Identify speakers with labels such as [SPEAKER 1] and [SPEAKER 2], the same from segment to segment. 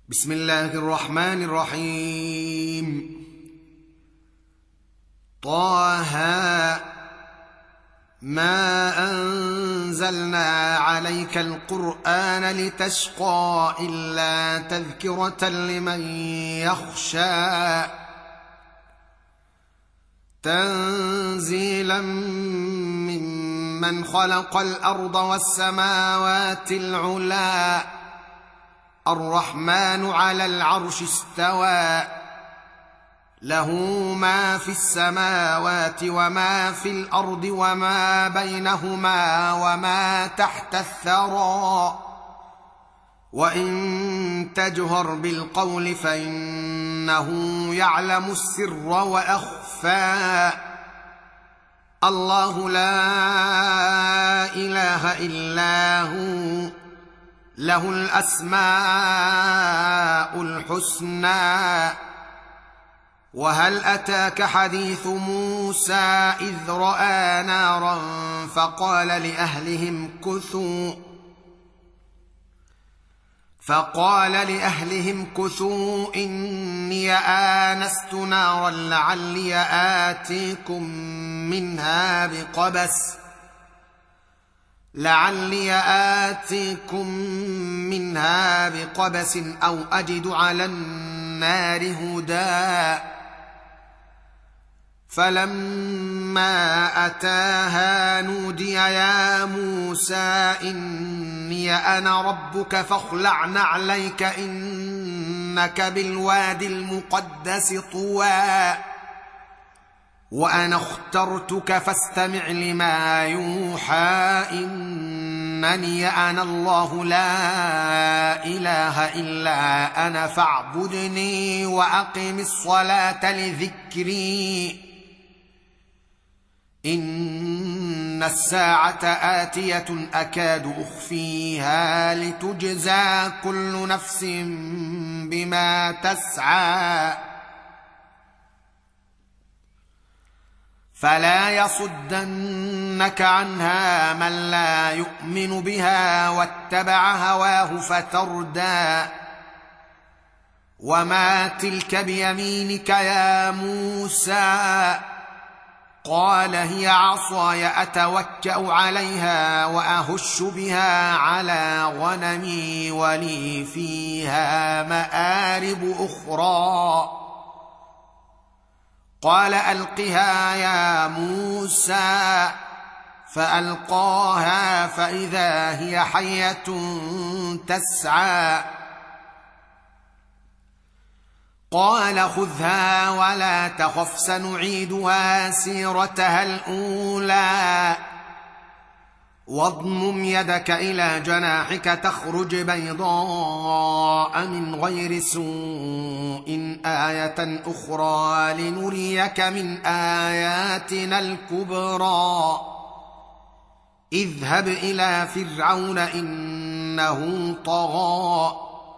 [SPEAKER 1] بسم الله الرحمن الرحيم. طه ما أنزلنا عليك القرآن لتشقى إلا تذكرة لمن يخشى تنزيلا ممن خلق الأرض والسماوات العلى الرحمن على العرش استوى له ما في السماوات وما في الأرض وما بينهما وما تحت الثرى وإن تجهر بالقول فإنه يعلم السر وأخفى الله لا إله إلا هو له الأسماء الحسنى. وهل أتاك حديث موسى إذ رأى نارا فقال لأهلهم كثوا إني آنست نارا لعلي آتيكم منها بقبس أو أجد على النار هدى. فلما أتاها نودي يا موسى إني أنا ربك فاخلع نعليك إنك بالوادي المقدس طوى وأنا اخترتك فاستمع لما يوحى إنني أنا الله لا إله إلا أنا فاعبدني وأقم الصلاة لذكري إن الساعة آتية أكاد أخفيها لتجزى كل نفس بما تسعى فلا يصدنك عنها من لا يؤمن بها واتبع هواه فتردى. وما تلك بيمينك يا موسى قال هي عصاي أتوكأ عليها وأهش بها على غنمي ولي فيها مآرب أخرى. قال ألقها يا موسى فألقاها فإذا هي حية تسعى. قال خذها ولا تخف سنعيدها سيرتها الأولى واضمم يدك إلى جناحك تخرج بيضاء من غير سوء آية أخرى لنريك من آياتنا الكبرى. اذهب إلى فرعون إنه طغى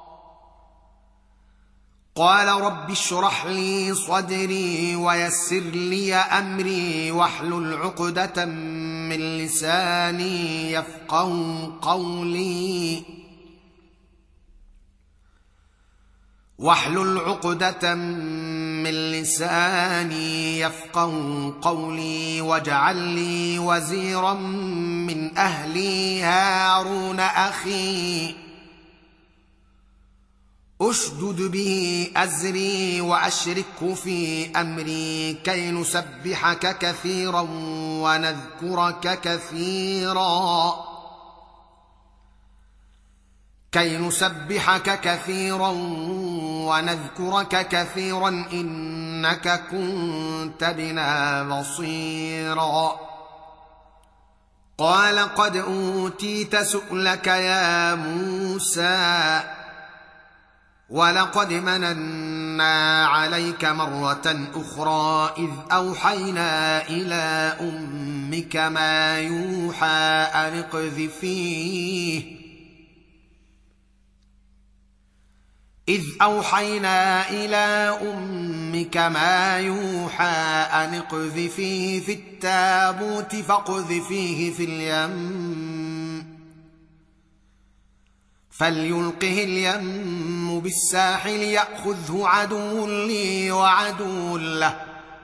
[SPEAKER 1] قال رب اشرح لي صدري ويسر لي أمري واحلل عقدة من لساني يفقهوا قولي واجعل لي وزيرا من أهلي هارون أخي أشدد به أزري وأشركه في أمري كي نسبحك كثيرا ونذكرك كثيرا إنك كنت بنا بصيرا. قال قد أوتيت سؤلك يا موسى ولقد مننا عليك مرة أخرى إذ أوحينا إلى أمك ما يوحى أن اقذفيه في التابوت فاقذفيه في اليم فليلقه اليم بالساحل يأخذه عدو لي وعدو له،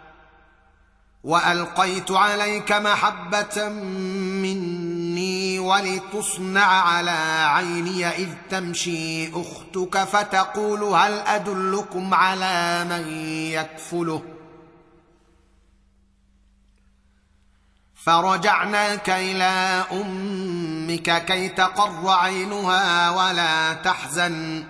[SPEAKER 1] وألقيت عليك محبة مني ولتصنع على عيني إذ تمشي أختك فتقول هل أدلكم على من يكفله، فرجعناك إلى أمك كي تقر عينها ولا تحزن،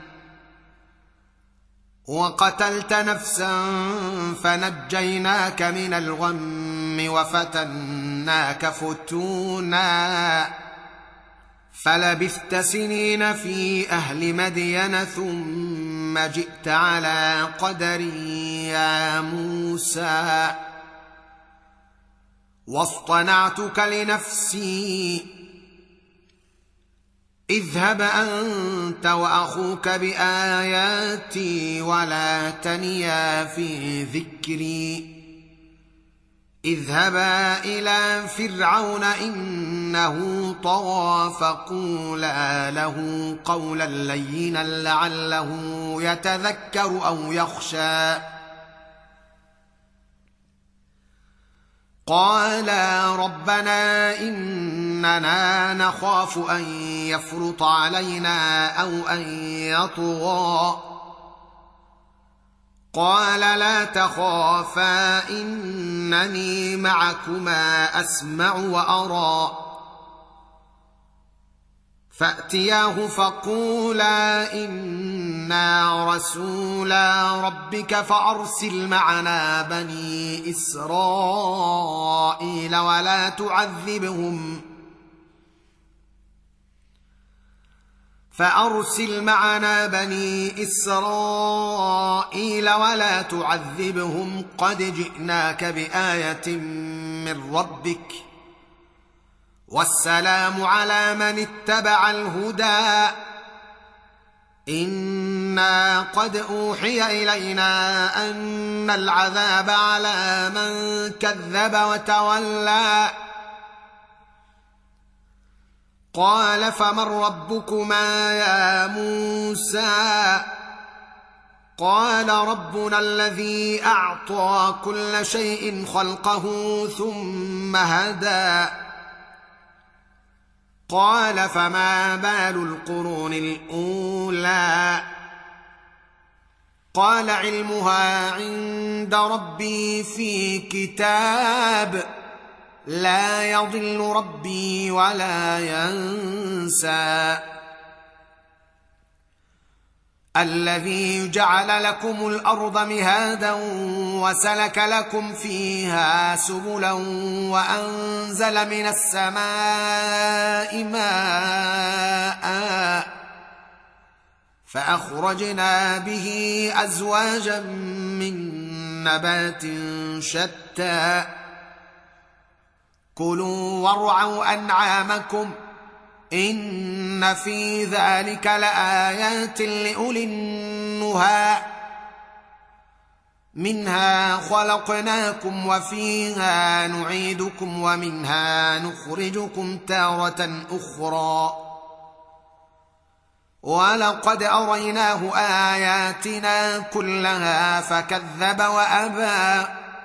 [SPEAKER 1] وقتلت نفسا فنجيناك من الغم وفتناك فتونا، فلبثت سنين في أهل مدين ثم جئت على قدر يا موسى، واصطنعتك لنفسي، اذهب أنت وأخوك بآياتي ولا تنيا في ذكري، اذهبا إلى فرعون إنه طغى فقولا له قولا لينا لعله يتذكر أو يخشى. قالا ربنا إننا نخاف أن يفرط علينا أو أن يطغى، قال لا تخافا إنني معكما أسمع وأرى، فأتياه فقولا إنا رسولا ربك فأرسل معنا بني إسرائيل ولا تعذبهم قد جئناك بآية من ربك، والسلام على من اتبع الهدى، إنا قد أوحي إلينا أن العذاب على من كذب وتولى. قال فمن ربكما يا موسى؟ قال ربنا الذي أعطى كل شيء خلقه ثم هدى. قال فما بال القرون الأولى؟ قال علمها عند ربي في كتاب لا يضل ربي ولا ينسى. الذي جعل لكم الأرض مهادا وسلك لكم فيها سبلا وأنزل من السماء ماء فأخرجنا به أزواجا من نبات شتى كلوا وارعوا أنعامكم إن في ذلك لآيات لأولي النهى. منها خلقناكم وفيها نعيدكم ومنها نخرجكم تارة أخرى ولقد أريناه آياتنا كلها فكذب وأبى.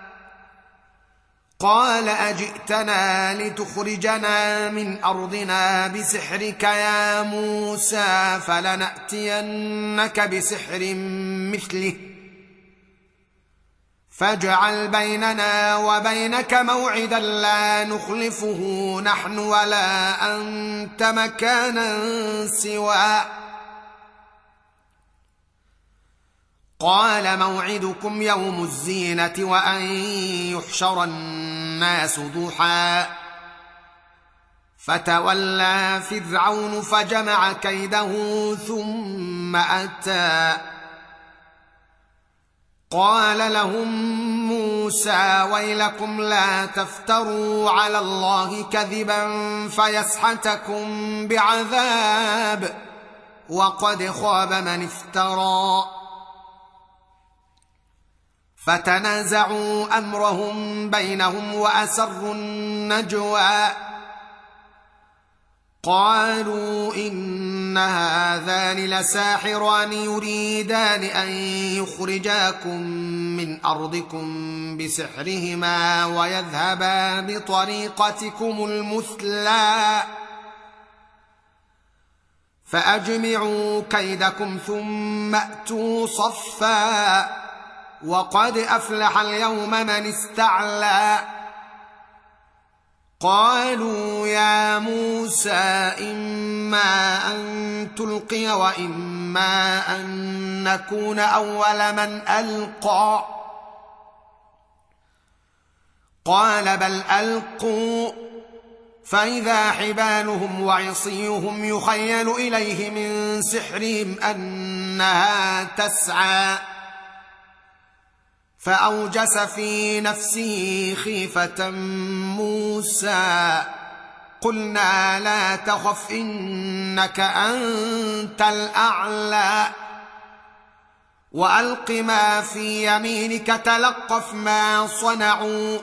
[SPEAKER 1] قال أجئتنا لتخرجنا من أرضنا بسحرك يا موسى فلنأتينك بسحر مثله فاجعل بيننا وبينك موعدا لا نخلفه نحن ولا أنت مكانا سوى. قال موعدكم يوم الزينة وأن يحشر الناس ضحى فتولى فرعون فجمع كيده ثم أتى. قال لهم موسى ويلكم لا تفتروا على الله كذبا فيسحتكم بعذاب وقد خاب من افترى. فتنازعوا أمرهم بينهم وأسروا النجوى. قالوا إن هذان لساحران يريدان أن يخرجاكم من أرضكم بسحرهما ويذهبا بطريقتكم المثلى فأجمعوا كيدكم ثم أتوا صفا وقد أفلح اليوم من استعلى قالوا يا موسى إما أن تلقي وإما أن نكون أول من ألقى قال بل ألقوا فإذا حبالهم وعصيهم يخيل إليه من سحرهم أنها تسعى فأوجس في نفسه خيفة موسى قلنا لا تخف إنك أنت الأعلى وألق ما في يمينك تلقف ما صنعوا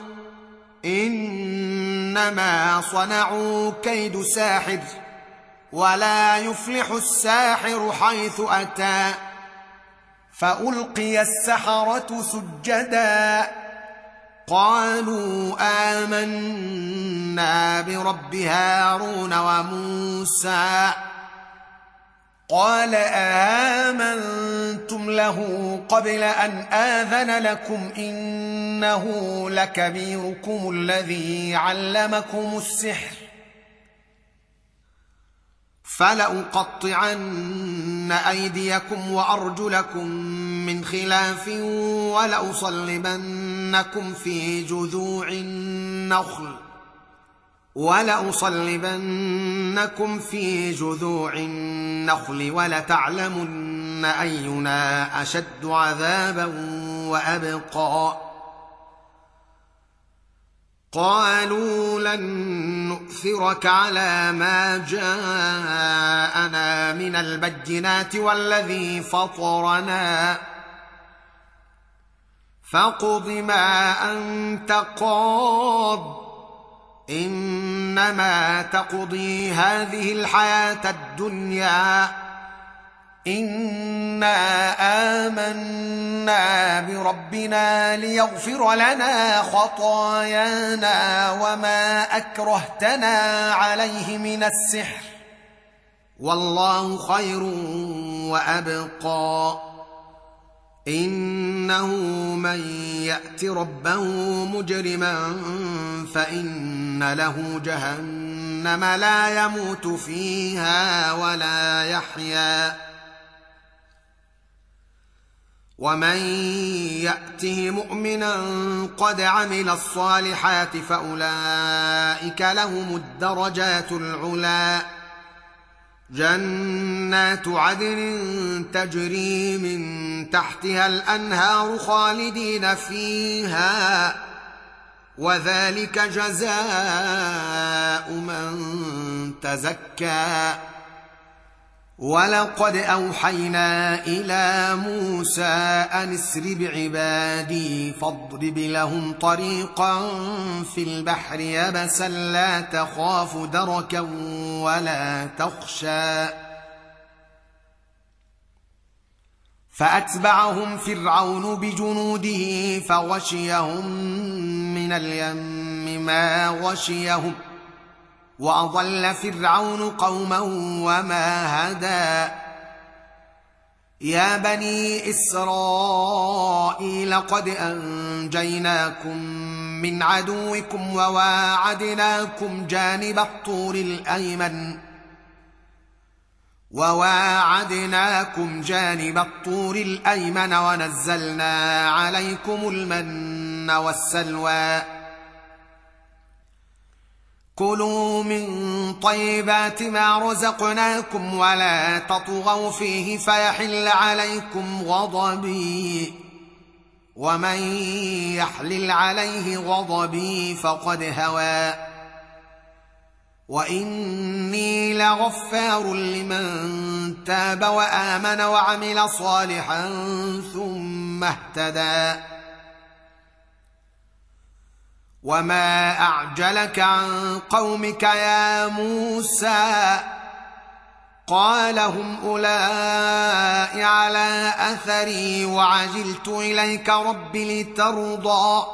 [SPEAKER 1] إنما صنعوا كيد ساحر ولا يفلح الساحر حيث أتى فألقي السحرة سجدا قالوا آمنا برب هارون وموسى قال آمنتم له قبل أن آذن لكم إنه لكبيركم الذي علمكم السحر فلأقطعن أيديكم وأرجلكم من خلاف ولأصلبنكم في جذوع النخل ولتعلمن أينا أشد عذابا وأبقى قالوا لن نؤثرك على ما جاءنا من البينات والذي فطرنا فاقض ما أنت قاض إنما تقضي هذه الحياة الدنيا إنا آمنا بربنا ليغفر لنا خطايانا وما أكرهتنا عليه من السحر والله خير وأبقى إنه من يأت ربه مجرما فإن له جهنم لا يموت فيها ولا يحيا ومن يأته مؤمنا قد عمل الصالحات فأولئك لهم الدرجات العلى جنات عدن تجري من تحتها الأنهار خالدين فيها وذلك جزاء من تزكى ولقد أوحينا إلى موسى أن اسر بعبادي فاضرب لهم طريقا في البحر يبسا لا تخاف دركا ولا تخشى فأتبعهم فرعون بجنوده فغشيهم من اليم ما غشيهم وأضل فرعون قوما وما هدى يا بني إسرائيل قد أنجيناكم من عدوكم وواعدناكم جانب الطور الأيمن ونزلنا عليكم المن والسلوى كلوا من طيبات ما رزقناكم ولا تطغوا فيه فيحل عليكم غضبي ومن يحلل عليه غضبي فقد هوى وإني لغفار لمن تاب وآمن وعمل صالحا ثم اهتدى وما اعجلك عن قومك يا موسى قال هم اولئك على اثري وعجلت اليك رب لترضى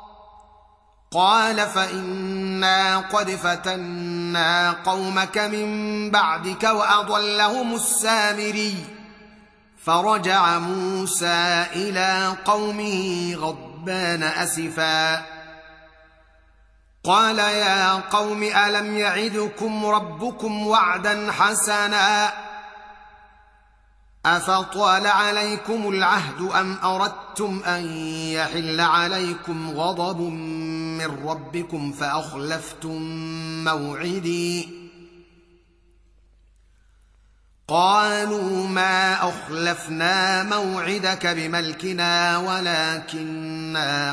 [SPEAKER 1] قال فإنا قد فتنا قومك من بعدك وأضلهم السامري فرجع موسى إلى قومه غضبان أسفا قال يا قوم ألم يعدكم ربكم وعدا حسنا أفطال عليكم العهد أم أردتم أن يحل عليكم غضب من ربكم فأخلفتم موعدي قالوا ما أخلفنا موعدك بملكنا ولكننا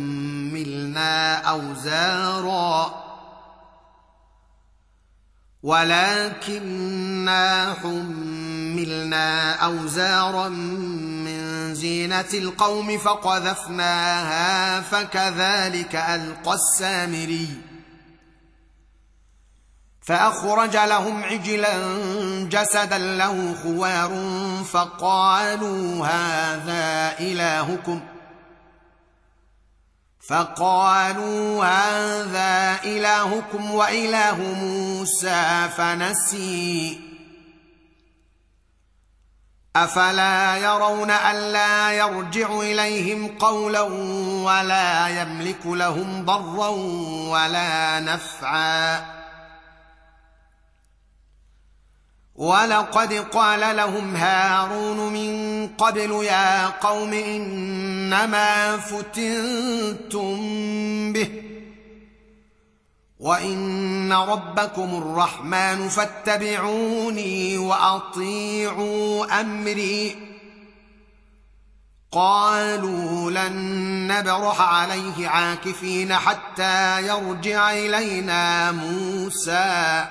[SPEAKER 1] حملنا أوزارا من زينة القوم فقذفناها فكذلك ألقى السامري فأخرج لهم عجلا جسدا له خوار فقالوا هذا إلهكم وإله موسى فنسي أفلا يرون ألا يرجع إليهم قولا ولا يملك لهم ضرا ولا نفعا ولقد قال لهم هارون من قبل يا قوم إنما فتنتم به وإن ربكم الرحمن فاتبعوني وأطيعوا أمري قالوا لن نبرح عليه عاكفين حتى يرجع إلينا موسى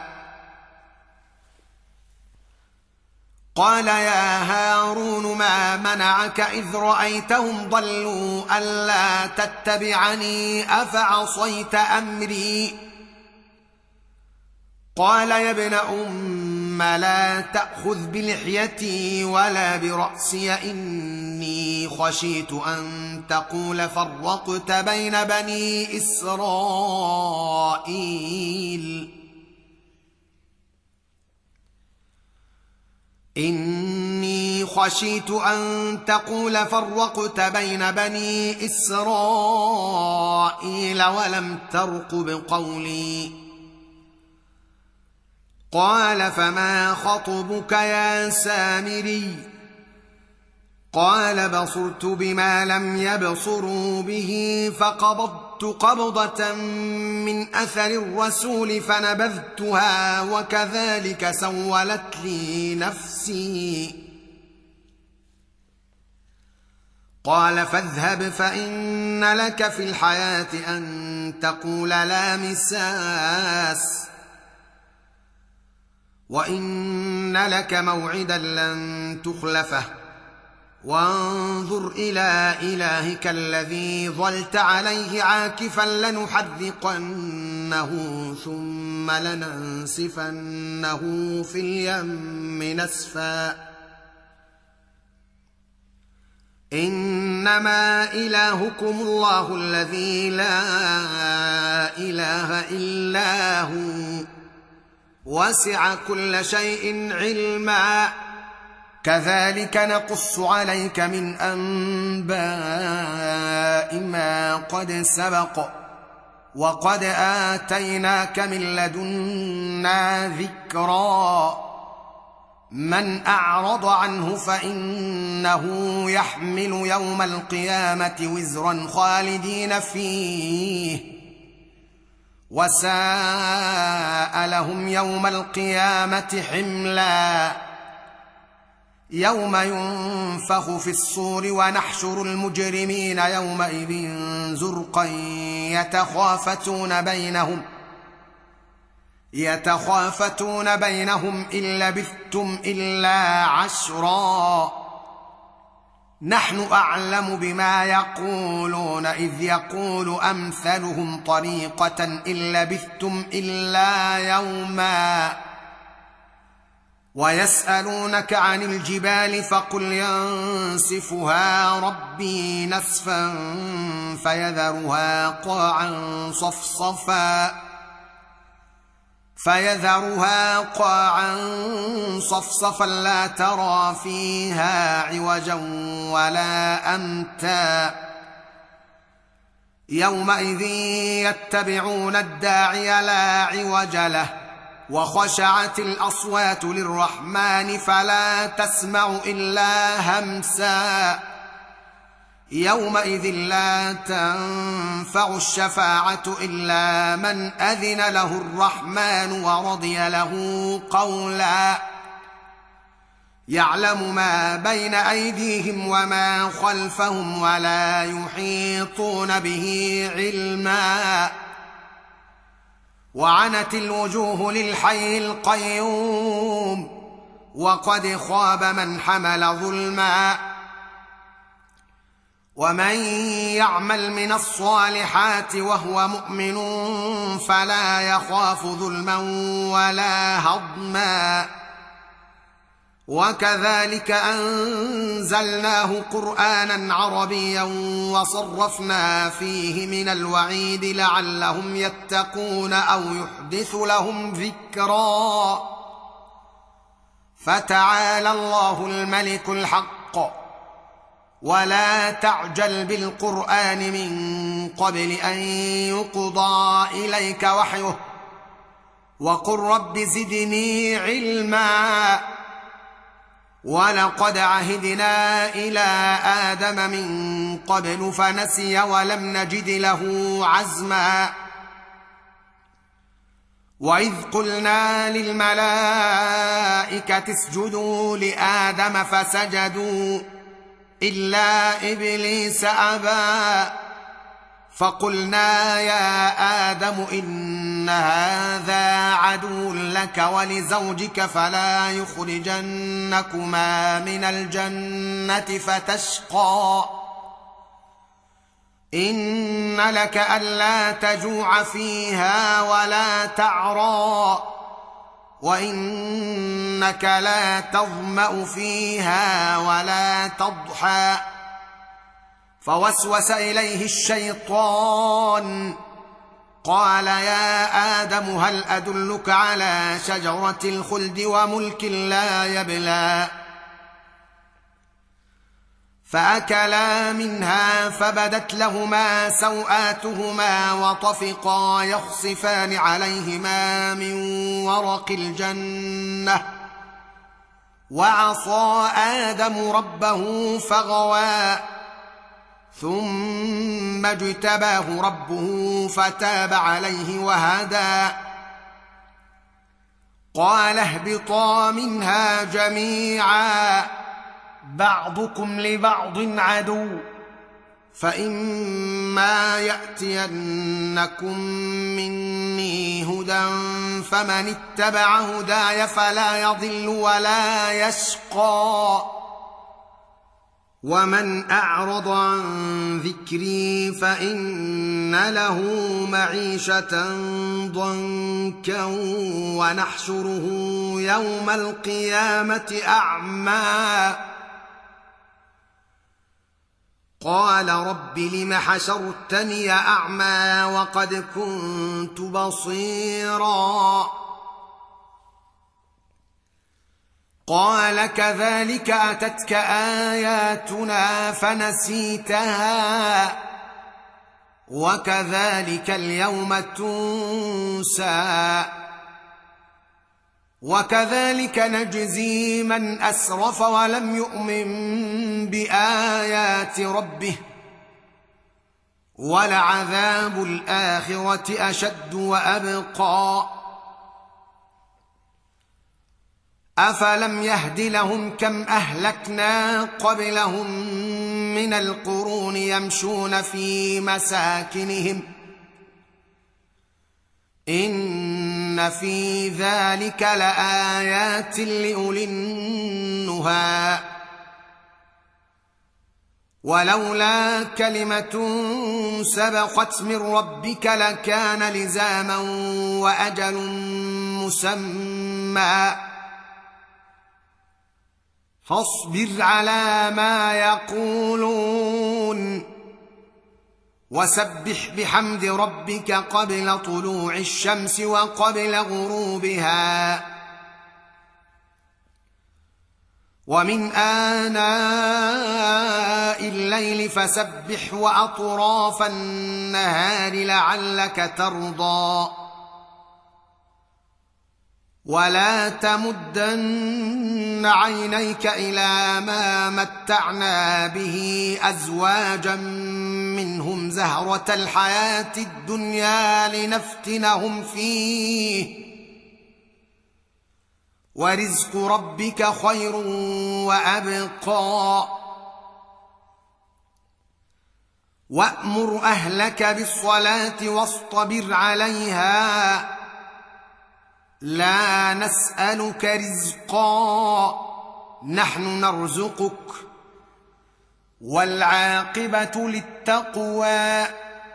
[SPEAKER 1] قال يا هارون ما منعك إذ رأيتهم ضلوا ألا تتبعني أفعصيت أمري قال يا ابن أم لا تأخذ بلحيتي ولا برأسي إني خشيت أن تقول فرقت بين بني إسرائيل ولم ترقب قولي قال فما خطبك يا سامري قال بصرت بما لم يبصروا به فقبضت قبضة من أثر الرسول فنبذتها وكذلك سولت لي نفسي قال فاذهب فإن لك في الحياة أن تقول لا مساس وإن لك موعدا لن تخلفه وانظر إلى إلهك الذي ظلت عليه عاكفا لنحرقنه ثم لننسفنه في اليم نسفا إنما إلهكم الله الذي لا إله إلا هو وسع كل شيء علما كذلك نقص عليك من أنباء ما قد سبق وقد آتيناك من لدنا ذكرا من أعرض عنه فإنه يحمل يوم القيامة وزرا خالدين فيه وساء لهم يوم القيامة حملا يوم ينفخ في الصور ونحشر المجرمين يومئذ زرقا يتخافتون بينهم إن لبثتم إلا عشرا نحن أعلم بما يقولون إذ يقول أمثلهم طريقة إن لبثتم إلا يوما ويسألونك عن الجبال فقل ينسفها ربي نسفا فيذرها قاعا صفصفا لا ترى فيها عوجا ولا أمتا يومئذ يتبعون الداعي لا عوج له وخشعت الأصوات للرحمن فلا تسمع إلا همسا يومئذ لا تنفع الشفاعة إلا من أذن له الرحمن ورضي له قولا يعلم ما بين أيديهم وما خلفهم ولا يحيطون به علما وعنت الوجوه للحي القيوم وقد خاب من حمل ظلما ومن يعمل من الصالحات وهو مؤمن فلا يخاف ظلما ولا هضما وكذلك أنزلناه قرآنا عربيا وصرفنا فيه من الوعيد لعلهم يتقون أو يحدث لهم ذكرا فتعالى الله الملك الحق ولا تعجل بالقرآن من قبل أن يقضى إليك وحيه وقل رب زدني علما ولقد عهدنا إلى آدم من قبل فنسي ولم نجد له عزما وإذ قلنا للملائكة اسجدوا لآدم فسجدوا إلا إبليس أبى فقلنا يا آدم إن هذا عدو لك ولزوجك فلا يخرجنكما من الجنة فتشقى إن لك ألا تجوع فيها ولا تعرى وإنك لا تظمأ فيها ولا تضحى فوسوس إليه الشيطان قال يا آدم هل أدلك على شجرة الخلد وملك لا يبلى فأكلا منها فبدت لهما سوآتهما وطفقا يخصفان عليهما من ورق الجنة وعصى آدم ربه فغوى ثم اجتباه ربه فتاب عليه وهدى قال اهبطا منها جميعا بعضكم لبعض عدو فإما يأتينكم مني هدى فمن اتبع هداي فلا يضل ولا يشقى ومن أعرض عن ذكري فإن له معيشة ضنكا ونحشره يوم القيامة أعمى قال رب لم حشرتني أعمى وقد كنت بصيرا قال كذلك أتتك آياتنا فنسيتها وكذلك اليوم تنسى وكذلك نجزي من أسرف ولم يؤمن بآيات ربه ولعذاب الآخرة أشد وأبقى أفلم يهد لهم كم أهلكنا قبلهم من القرون يمشون في مساكنهم إن في ذلك لآيات لأولي النهى ولولا كلمة سبقت من ربك لكان لزاما وأجل مسمى فاصبر على ما يقولون وسبح بحمد ربك قبل طلوع الشمس وقبل غروبها ومن آناء الليل فسبح وأطراف النهار لعلك ترضى ولا تمدن عينيك إلى ما متعنا به أزواجا منهم زهرة الحياة الدنيا لنفتنهم فيه ورزق ربك خير وأبقى وأمر أهلك بالصلاة واصطبر عليها لا نسألك رزقا نحن نرزقك والعاقبة للتقوى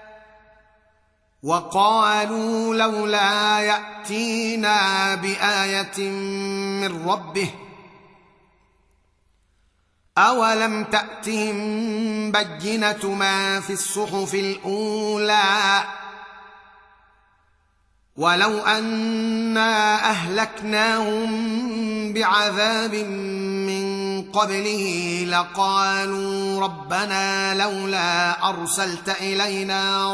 [SPEAKER 1] وقالوا لولا يأتينا بآية من ربه أولم تأتهم بينة ما في الصحف الأولى ولو أنا أهلكناهم بعذاب من قبله لقالوا ربنا لولا أرسلت إلينا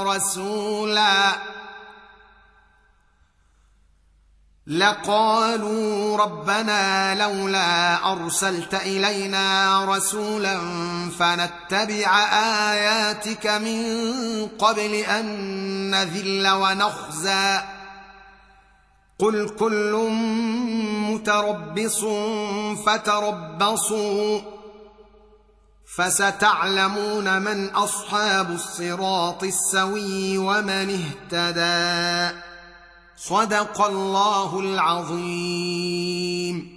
[SPEAKER 1] رسولا فنتبع آياتك من قبل أن نذل ونخزى قل كل متربص فتربصوا فستعلمون من أصحاب الصراط السوي ومن اهتدى صدق الله العظيم.